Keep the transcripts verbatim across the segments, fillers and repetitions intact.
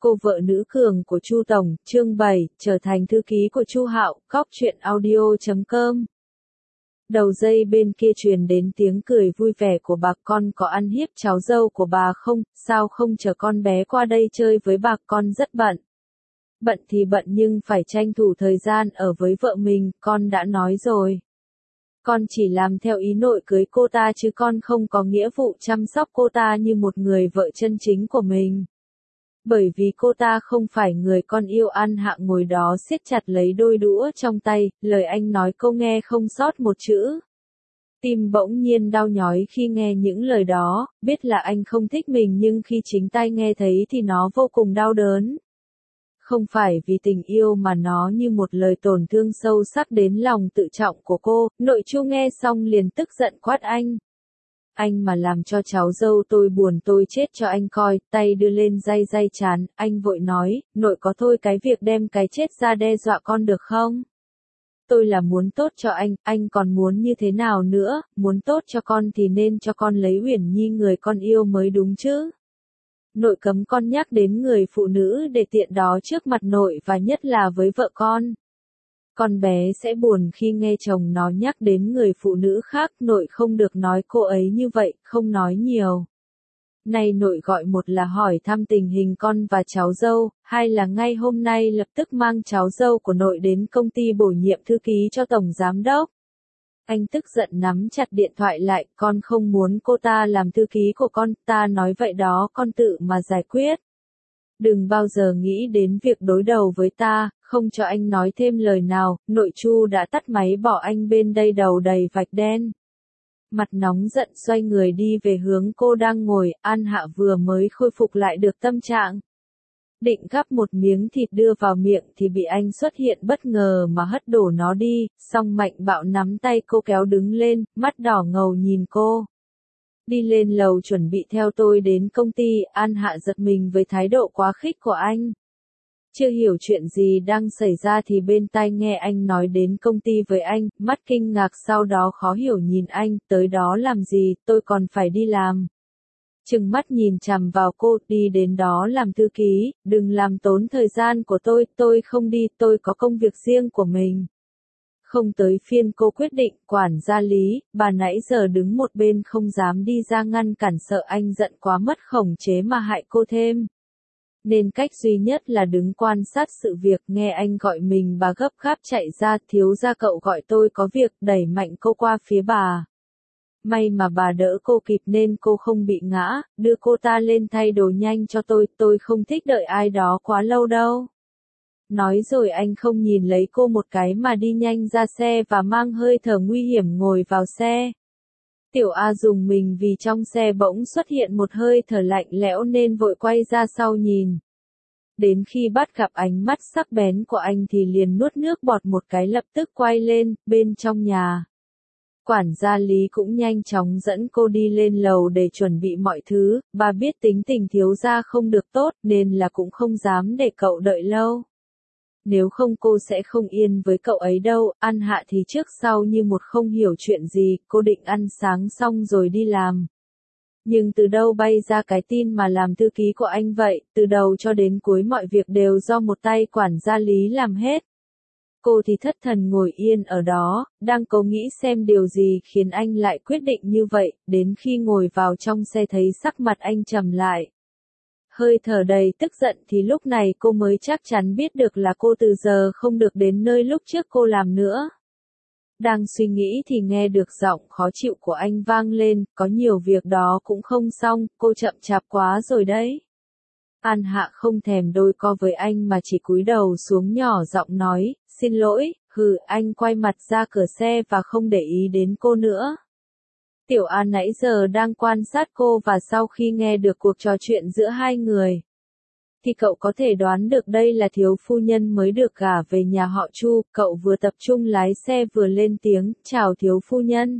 Cô vợ nữ cường của Chu Tổng, chương bảy, trở thành thư ký của Chu Hạo, góc truyện audio chấm com. Đầu dây bên kia truyền đến tiếng cười vui vẻ của bà. Con có ăn hiếp cháu dâu của bà không, sao không chờ con bé qua đây chơi với bà, con rất bận. Bận thì bận nhưng phải tranh thủ thời gian ở với vợ mình, con đã nói rồi. Con chỉ làm theo ý nội cưới cô ta chứ con không có nghĩa vụ chăm sóc cô ta như một người vợ chân chính của mình. Bởi vì cô ta không phải người con yêu. An Hạ ngồi đó siết chặt lấy đôi đũa trong tay, lời anh nói cô nghe không sót một chữ. Tim bỗng nhiên đau nhói khi nghe những lời đó, biết là anh không thích mình nhưng khi chính tai nghe thấy thì nó vô cùng đau đớn. Không phải vì tình yêu mà nó như một lời tổn thương sâu sắc đến lòng tự trọng của cô. Nội Chu nghe xong liền tức giận quát anh. Anh mà làm cho cháu dâu tôi buồn tôi chết cho anh coi, tay đưa lên day day chán, anh vội nói, nội có thôi cái việc đem cái chết ra đe dọa con được không? Tôi là muốn tốt cho anh, anh còn muốn như thế nào nữa, muốn tốt cho con thì nên cho con lấy Uyển Nhi người con yêu mới đúng chứ. Nội cấm con nhắc đến người phụ nữ để tiện đó trước mặt nội và nhất là với vợ con. Con bé sẽ buồn khi nghe chồng nó nhắc đến người phụ nữ khác, nội không được nói cô ấy như vậy, không nói nhiều. Nay nội gọi một là hỏi thăm tình hình con và cháu dâu, hai là ngay hôm nay lập tức mang cháu dâu của nội đến công ty bổ nhiệm thư ký cho tổng giám đốc. Anh tức giận nắm chặt điện thoại lại, con không muốn cô ta làm thư ký của con, ta nói vậy đó con tự mà giải quyết. Đừng bao giờ nghĩ đến việc đối đầu với ta, không cho anh nói thêm lời nào. Nội Chu đã tắt máy bỏ anh bên đây đầu đầy vạch đen. Mặt nóng giận xoay người đi về hướng cô đang ngồi. An Hạ vừa mới khôi phục lại được tâm trạng. Định gắp một miếng thịt đưa vào miệng thì bị anh xuất hiện bất ngờ mà hất đổ nó đi, xong mạnh bạo nắm tay cô kéo đứng lên, mắt đỏ ngầu nhìn cô. Đi lên lầu chuẩn bị theo tôi đến công ty. An Hạ giật mình với thái độ quá khích của anh. Chưa hiểu chuyện gì đang xảy ra thì bên tai nghe anh nói đến công ty với anh, mắt kinh ngạc sau đó khó hiểu nhìn anh, tới đó làm gì, tôi còn phải đi làm. Trừng mắt nhìn chằm vào cô, đi đến đó làm thư ký, đừng làm tốn thời gian của tôi, tôi không đi, tôi có công việc riêng của mình. Không tới phiên cô quyết định, quản gia Lý, bà nãy giờ đứng một bên không dám đi ra ngăn cản sợ anh giận quá mất khống chế mà hại cô thêm. Nên cách duy nhất là đứng quan sát sự việc. Nghe anh gọi mình bà gấp gáp chạy ra, thiếu gia cậu gọi tôi có việc, đẩy mạnh cô qua phía bà. May mà bà đỡ cô kịp nên cô không bị ngã, đưa cô ta lên thay đồ nhanh cho tôi, tôi không thích đợi ai đó quá lâu đâu. Nói rồi anh không nhìn lấy cô một cái mà đi nhanh ra xe và mang hơi thở nguy hiểm ngồi vào xe. Tiểu A dùng mình vì trong xe bỗng xuất hiện một hơi thở lạnh lẽo nên vội quay ra sau nhìn. Đến khi bắt gặp ánh mắt sắc bén của anh thì liền nuốt nước bọt một cái lập tức quay lên, bên trong nhà. Quản gia Lý cũng nhanh chóng dẫn cô đi lên lầu để chuẩn bị mọi thứ, bà biết tính tình thiếu gia không được tốt nên là cũng không dám để cậu đợi lâu. Nếu không cô sẽ không yên với cậu ấy đâu. An Hạ thì trước sau như một không hiểu chuyện gì, cô định ăn sáng xong rồi đi làm. Nhưng từ đâu bay ra cái tin mà làm thư ký của anh vậy, từ đầu cho đến cuối mọi việc đều do một tay quản gia Lý làm hết. Cô thì thất thần ngồi yên ở đó, đang cố nghĩ xem điều gì khiến anh lại quyết định như vậy, đến khi ngồi vào trong xe thấy sắc mặt anh trầm lại. Hơi thở đầy tức giận thì lúc này cô mới chắc chắn biết được là cô từ giờ không được đến nơi lúc trước cô làm nữa. Đang suy nghĩ thì nghe được giọng khó chịu của anh vang lên, có nhiều việc đó cũng không xong, cô chậm chạp quá rồi đấy. An Hạ không thèm đôi co với anh mà chỉ cúi đầu xuống nhỏ giọng nói, xin lỗi, hừ, anh quay mặt ra cửa xe và không để ý đến cô nữa. Tiểu An nãy giờ đang quan sát cô và sau khi nghe được cuộc trò chuyện giữa hai người, thì cậu có thể đoán được đây là thiếu phu nhân mới được gả về nhà họ Chu. Cậu vừa tập trung lái xe vừa lên tiếng, chào thiếu phu nhân.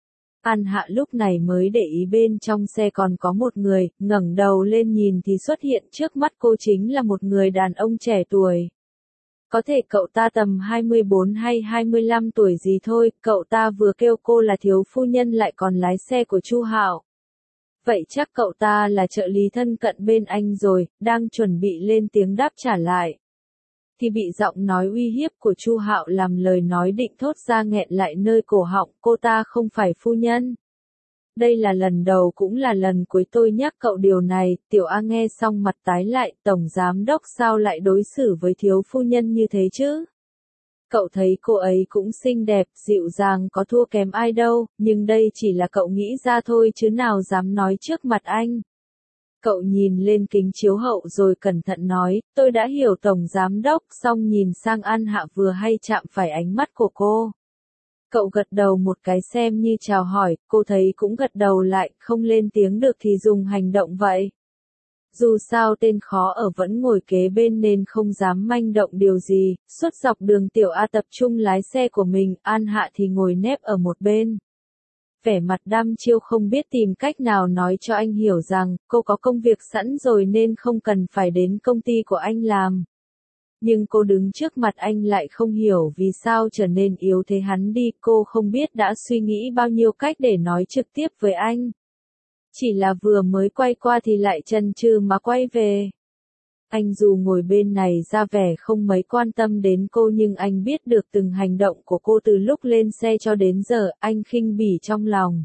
An Hạ lúc này mới để ý bên trong xe còn có một người, ngẩng đầu lên nhìn thì xuất hiện trước mắt cô chính là một người đàn ông trẻ tuổi. Có thể cậu ta tầm hai mươi bốn hay hai mươi lăm tuổi gì thôi, cậu ta vừa kêu cô là thiếu phu nhân lại còn lái xe của Chu Hạo. Vậy chắc cậu ta là trợ lý thân cận bên anh rồi, đang chuẩn bị lên tiếng đáp trả lại. Thì bị giọng nói uy hiếp của Chu Hạo làm lời nói định thốt ra nghẹn lại nơi cổ họng, cô ta không phải phu nhân. Đây là lần đầu cũng là lần cuối tôi nhắc cậu điều này, Tiểu A nghe xong mặt tái lại, Tổng Giám Đốc sao lại đối xử với thiếu phu nhân như thế chứ? Cậu thấy cô ấy cũng xinh đẹp, dịu dàng có thua kém ai đâu, nhưng đây chỉ là cậu nghĩ ra thôi chứ nào dám nói trước mặt anh. Cậu nhìn lên kính chiếu hậu rồi cẩn thận nói, tôi đã hiểu Tổng Giám Đốc, xong nhìn sang An Hạ vừa hay chạm phải ánh mắt của cô. Cậu gật đầu một cái xem như chào hỏi, cô thấy cũng gật đầu lại, không lên tiếng được thì dùng hành động vậy. Dù sao tên khó ở vẫn ngồi kế bên nên không dám manh động điều gì, suốt dọc đường Tiểu A tập trung lái xe của mình, An Hạ thì ngồi nép ở một bên. Vẻ mặt đăm chiêu không biết tìm cách nào nói cho anh hiểu rằng, cô có công việc sẵn rồi nên không cần phải đến công ty của anh làm. Nhưng cô đứng trước mặt anh lại không hiểu vì sao trở nên yếu thế hắn đi, cô không biết đã suy nghĩ bao nhiêu cách để nói trực tiếp với anh. Chỉ là vừa mới quay qua thì lại chần chừ mà quay về. Anh dù ngồi bên này ra vẻ không mấy quan tâm đến cô nhưng anh biết được từng hành động của cô từ lúc lên xe cho đến giờ, anh khinh bỉ trong lòng.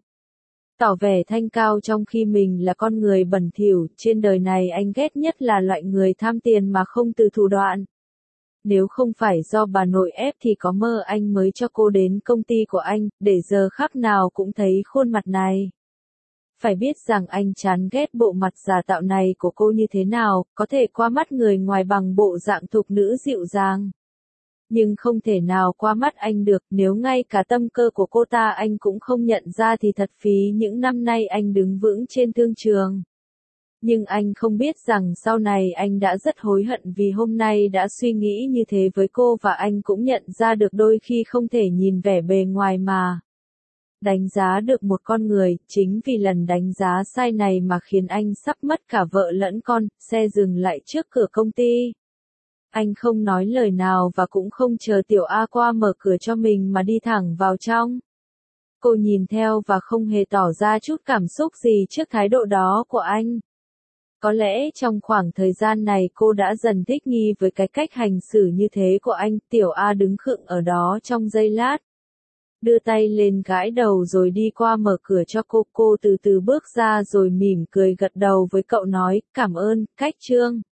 Tỏ vẻ thanh cao trong khi mình là con người bẩn thỉu, trên đời này anh ghét nhất là loại người tham tiền mà không từ thủ đoạn. Nếu không phải do bà nội ép thì có mơ anh mới cho cô đến công ty của anh, để giờ khắc nào cũng thấy khuôn mặt này. Phải biết rằng anh chán ghét bộ mặt giả tạo này của cô như thế nào, có thể qua mắt người ngoài bằng bộ dạng thục nữ dịu dàng. Nhưng không thể nào qua mắt anh được, nếu ngay cả tâm cơ của cô ta anh cũng không nhận ra thì thật phí những năm nay anh đứng vững trên thương trường. Nhưng anh không biết rằng sau này anh đã rất hối hận vì hôm nay đã suy nghĩ như thế với cô và anh cũng nhận ra được đôi khi không thể nhìn vẻ bề ngoài mà đánh giá được một con người, chính vì lần đánh giá sai này mà khiến anh sắp mất cả vợ lẫn con, xe dừng lại trước cửa công ty. Anh không nói lời nào và cũng không chờ Tiểu A qua mở cửa cho mình mà đi thẳng vào trong. Cô nhìn theo và không hề tỏ ra chút cảm xúc gì trước thái độ đó của anh. Có lẽ trong khoảng thời gian này cô đã dần thích nghi với cái cách hành xử như thế của anh. Tiểu A đứng khựng ở đó trong giây lát. Đưa tay lên gãi đầu rồi đi qua mở cửa cho cô. Cô từ từ bước ra rồi mỉm cười gật đầu với cậu nói, cảm ơn, Cách Trương.